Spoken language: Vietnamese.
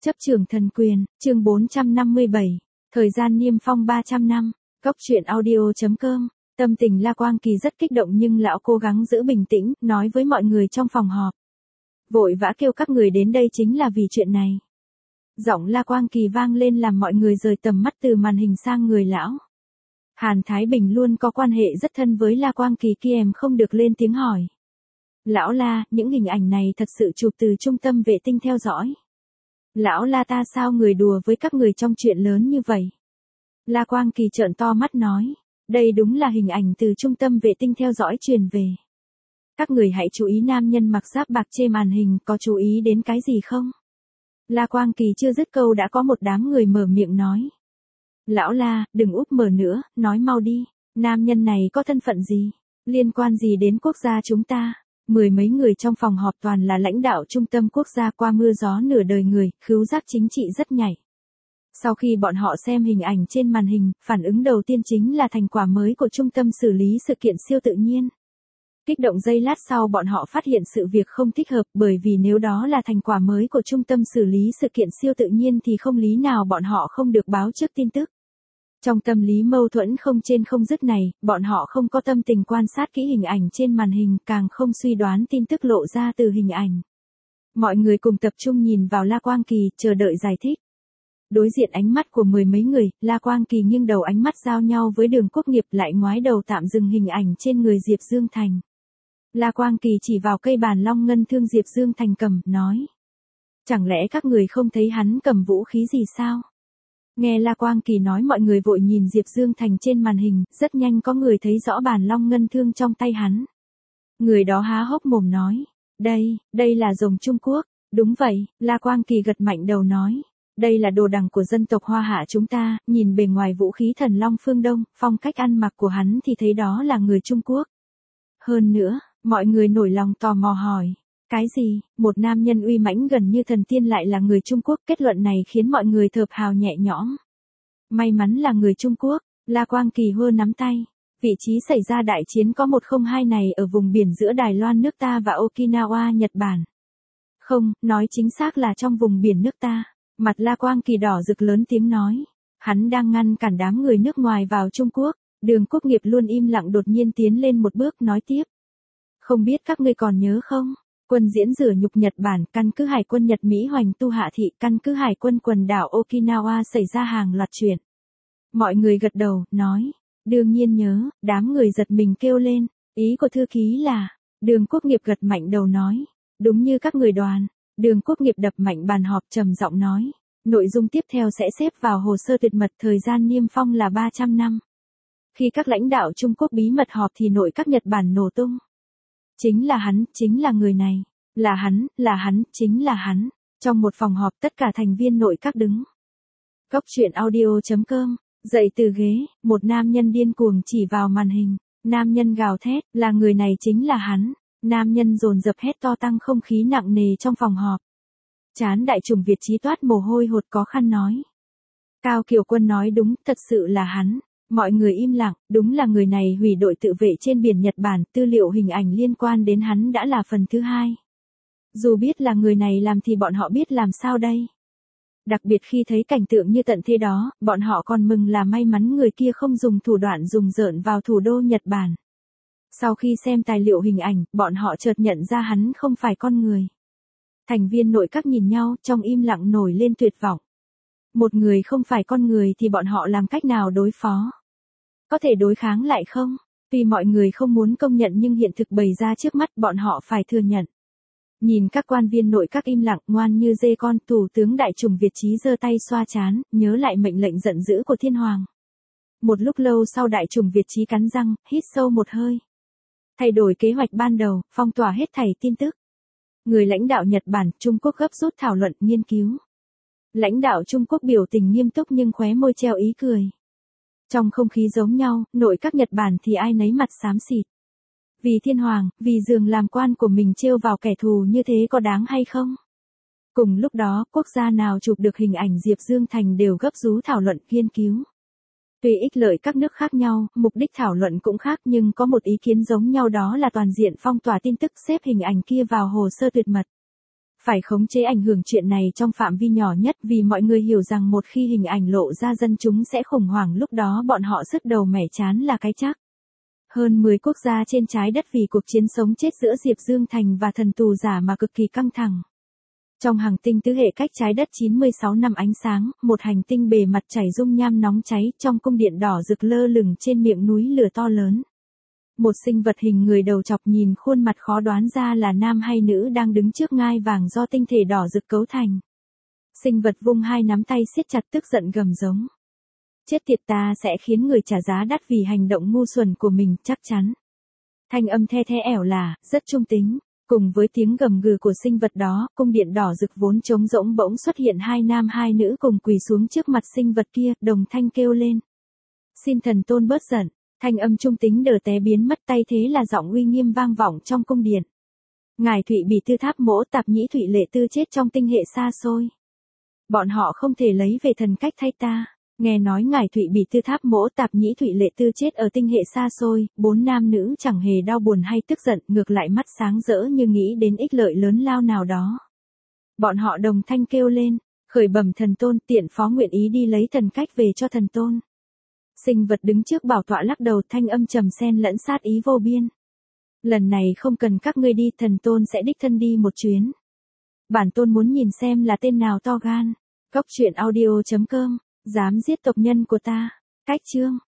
Chấp trường thần quyền, chương 457, thời gian niêm phong 300 năm, góc truyện audio.com. Tâm tình La Quang Kỳ rất kích động nhưng lão cố gắng giữ bình tĩnh, nói với mọi người trong phòng họp. Vội vã kêu các người đến đây chính là vì chuyện này. Giọng La Quang Kỳ vang lên làm mọi người rời tầm mắt từ màn hình sang người lão. Hàn Thái Bình luôn có quan hệ rất thân với La Quang Kỳ kia, em không được lên tiếng hỏi. Lão La, những hình ảnh này thật sự chụp từ trung tâm vệ tinh theo dõi. Lão La, ta sao người đùa với các người trong chuyện lớn như vậy? La Quang Kỳ trợn to mắt nói, đây đúng là hình ảnh từ trung tâm vệ tinh theo dõi truyền về. Các người hãy chú ý nam nhân mặc giáp bạc trên màn hình, có chú ý đến cái gì không? La Quang Kỳ chưa dứt câu đã có một đám người mở miệng nói. Lão La, đừng úp mở nữa, nói mau đi, nam nhân này có thân phận gì? Liên quan gì đến quốc gia chúng ta? Mười mấy người trong phòng họp toàn là lãnh đạo trung tâm quốc gia qua mưa gió nửa đời người, khứu giác chính trị rất nhạy. Sau khi bọn họ xem hình ảnh trên màn hình, phản ứng đầu tiên chính là thành quả mới của trung tâm xử lý sự kiện siêu tự nhiên. Kích động giây lát sau bọn họ phát hiện sự việc không thích hợp, bởi vì nếu đó là thành quả mới của trung tâm xử lý sự kiện siêu tự nhiên thì không lý nào bọn họ không được báo trước tin tức. Trong tâm lý mâu thuẫn không trên không dứt này, bọn họ không có tâm tình quan sát kỹ hình ảnh trên màn hình, càng không suy đoán tin tức lộ ra từ hình ảnh. Mọi người cùng tập trung nhìn vào La Quang Kỳ, chờ đợi giải thích. Đối diện ánh mắt của mười mấy người, La Quang Kỳ nghiêng đầu, ánh mắt giao nhau với Đường Quốc Nghiệp, lại ngoái đầu tạm dừng hình ảnh trên người Diệp Dương Thành. La Quang Kỳ chỉ vào cây bàn long ngân thương Diệp Dương Thành cầm, nói. Chẳng lẽ các người không thấy hắn cầm vũ khí gì sao? Nghe La Quang Kỳ nói mọi người vội nhìn Diệp Dương Thành trên màn hình, rất nhanh có người thấy rõ bàn long ngân thương trong tay hắn. Người đó há hốc mồm nói, đây là rồng Trung Quốc. Đúng vậy, La Quang Kỳ gật mạnh đầu nói, đây là đồ đằng của dân tộc Hoa Hạ chúng ta, nhìn bề ngoài vũ khí thần long phương Đông, phong cách ăn mặc của hắn thì thấy đó là người Trung Quốc. Hơn nữa, mọi người nổi lòng tò mò hỏi. Cái gì, một nam nhân uy mãnh gần như thần tiên lại là người Trung Quốc? Kết luận này khiến mọi người thở phào nhẹ nhõm. May mắn là người Trung Quốc, La Quang Kỳ hơ nắm tay. Vị trí xảy ra đại chiến có 102 này ở vùng biển giữa Đài Loan nước ta và Okinawa Nhật Bản. Không, nói chính xác là trong vùng biển nước ta. Mặt La Quang Kỳ đỏ rực lớn tiếng nói. Hắn đang ngăn cản đám người nước ngoài vào Trung Quốc. Đường Quốc Nghiệp luôn im lặng đột nhiên tiến lên một bước nói tiếp. Không biết các ngươi còn nhớ không? Quân diễn rửa nhục Nhật Bản, căn cứ hải quân Nhật Mỹ Hoành Tu Hạ Thị, căn cứ hải quân quần đảo Okinawa xảy ra hàng loạt chuyện. Mọi người gật đầu, nói, đương nhiên nhớ, đám người giật mình kêu lên, ý của thư ký là, Đường Quốc Nghiệp gật mạnh đầu nói, đúng như các người đoán. Đường Quốc Nghiệp đập mạnh bàn họp trầm giọng nói, nội dung tiếp theo sẽ xếp vào hồ sơ tuyệt mật, thời gian niêm phong là 300 năm. Khi các lãnh đạo Trung Quốc bí mật họp thì nội các Nhật Bản nổ tung. Chính là hắn, chính là người này. Là hắn, chính là hắn. Trong một phòng họp tất cả thành viên nội các đứng. Góc truyện audio.com. Dậy từ ghế, một nam nhân điên cuồng chỉ vào màn hình. Nam nhân gào thét, là người này, chính là hắn. Nam nhân dồn dập hét to tăng không khí nặng nề trong phòng họp. Trán đại chủng Việt Chí toát mồ hôi hột có khăn nói. Cao Kiều Quân nói đúng, thật sự là hắn. Mọi người im lặng, đúng là người này hủy đội tự vệ trên biển Nhật Bản, tư liệu hình ảnh liên quan đến hắn đã là phần thứ hai. Dù biết là người này làm thì bọn họ biết làm sao đây? Đặc biệt khi thấy cảnh tượng như tận thế đó, bọn họ còn mừng là may mắn người kia không dùng thủ đoạn dùng rợn vào thủ đô Nhật Bản. Sau khi xem tài liệu hình ảnh, bọn họ chợt nhận ra hắn không phải con người. Thành viên nội các nhìn nhau, trong im lặng nổi lên tuyệt vọng. Một người không phải con người thì bọn họ làm cách nào đối phó? Có thể đối kháng lại không? Vì mọi người không muốn công nhận nhưng hiện thực bày ra trước mắt, bọn họ phải thừa nhận. Nhìn các quan viên nội các im lặng ngoan như dê con, Thủ tướng Đại chủng Việt Chí giơ tay xoa trán, nhớ lại mệnh lệnh giận dữ của Thiên Hoàng. Một lúc lâu sau Đại chủng Việt Chí cắn răng, hít sâu một hơi. Thay đổi kế hoạch ban đầu, phong tỏa hết thảy tin tức. Người lãnh đạo Nhật Bản, Trung Quốc gấp rút thảo luận, nghiên cứu. Lãnh đạo Trung Quốc biểu tình nghiêm túc nhưng khóe môi treo ý cười. Trong không khí giống nhau, nội các Nhật Bản thì ai nấy mặt xám xịt. Vì Thiên Hoàng, vì giường làm quan của mình trêu vào kẻ thù như thế có đáng hay không? Cùng lúc đó, quốc gia nào chụp được hình ảnh Diệp Dương Thành đều gấp rú thảo luận nghiên cứu. Tuy ích lợi các nước khác nhau, mục đích thảo luận cũng khác nhưng có một ý kiến giống nhau, đó là toàn diện phong tỏa tin tức, xếp hình ảnh kia vào hồ sơ tuyệt mật. Phải khống chế ảnh hưởng chuyện này trong phạm vi nhỏ nhất vì mọi người hiểu rằng một khi hình ảnh lộ ra dân chúng sẽ khủng hoảng, lúc đó bọn họ sứt đầu mẻ chán là cái chắc. Hơn 10 quốc gia trên trái đất vì cuộc chiến sống chết giữa Diệp Dương Thành và thần tù giả mà cực kỳ căng thẳng. Trong hành tinh tứ hệ cách trái đất 96 năm ánh sáng, một hành tinh bề mặt chảy dung nham nóng cháy, trong cung điện đỏ rực lơ lửng trên miệng núi lửa to lớn. Một sinh vật hình người đầu chọc nhìn khuôn mặt khó đoán ra là nam hay nữ đang đứng trước ngai vàng do tinh thể đỏ rực cấu thành. Sinh vật vung hai nắm tay siết chặt tức giận gầm giống. Chết tiệt, ta sẽ khiến người trả giá đắt vì hành động ngu xuẩn của mình, chắc chắn. Thanh âm the the ẻo là, rất trung tính. Cùng với tiếng gầm gừ của sinh vật đó, cung điện đỏ rực vốn trống rỗng bỗng xuất hiện hai nam hai nữ cùng quỳ xuống trước mặt sinh vật kia, đồng thanh kêu lên. Xin thần tôn bớt giận. Thanh âm trung tính đờ té biến mất, tay thế là giọng uy nghiêm vang vọng trong cung điện. Ngài Thụy Bỉ Tư Tháp Mỗ Tạp Nhĩ Thụy Lệ Tư chết trong tinh hệ xa xôi. Bọn họ không thể lấy về thần cách thay ta. Nghe nói ngài Thụy Bỉ Tư Tháp Mỗ Tạp Nhĩ Thụy Lệ Tư chết ở tinh hệ xa xôi, 4 nam nữ chẳng hề đau buồn hay tức giận, ngược lại mắt sáng rỡ như nghĩ đến ích lợi lớn lao nào đó. Bọn họ đồng thanh kêu lên, khởi bẩm thần tôn, tiện phó nguyện ý đi lấy thần cách về cho thần tôn. Sinh vật đứng trước bảo tọa lắc đầu, thanh âm trầm xen lẫn sát ý vô biên. Lần này không cần các ngươi đi, thần tôn sẽ đích thân đi một chuyến. Bản tôn muốn nhìn xem là tên nào to gan. Góc truyện audio.com, dám giết tộc nhân của ta. Cách chương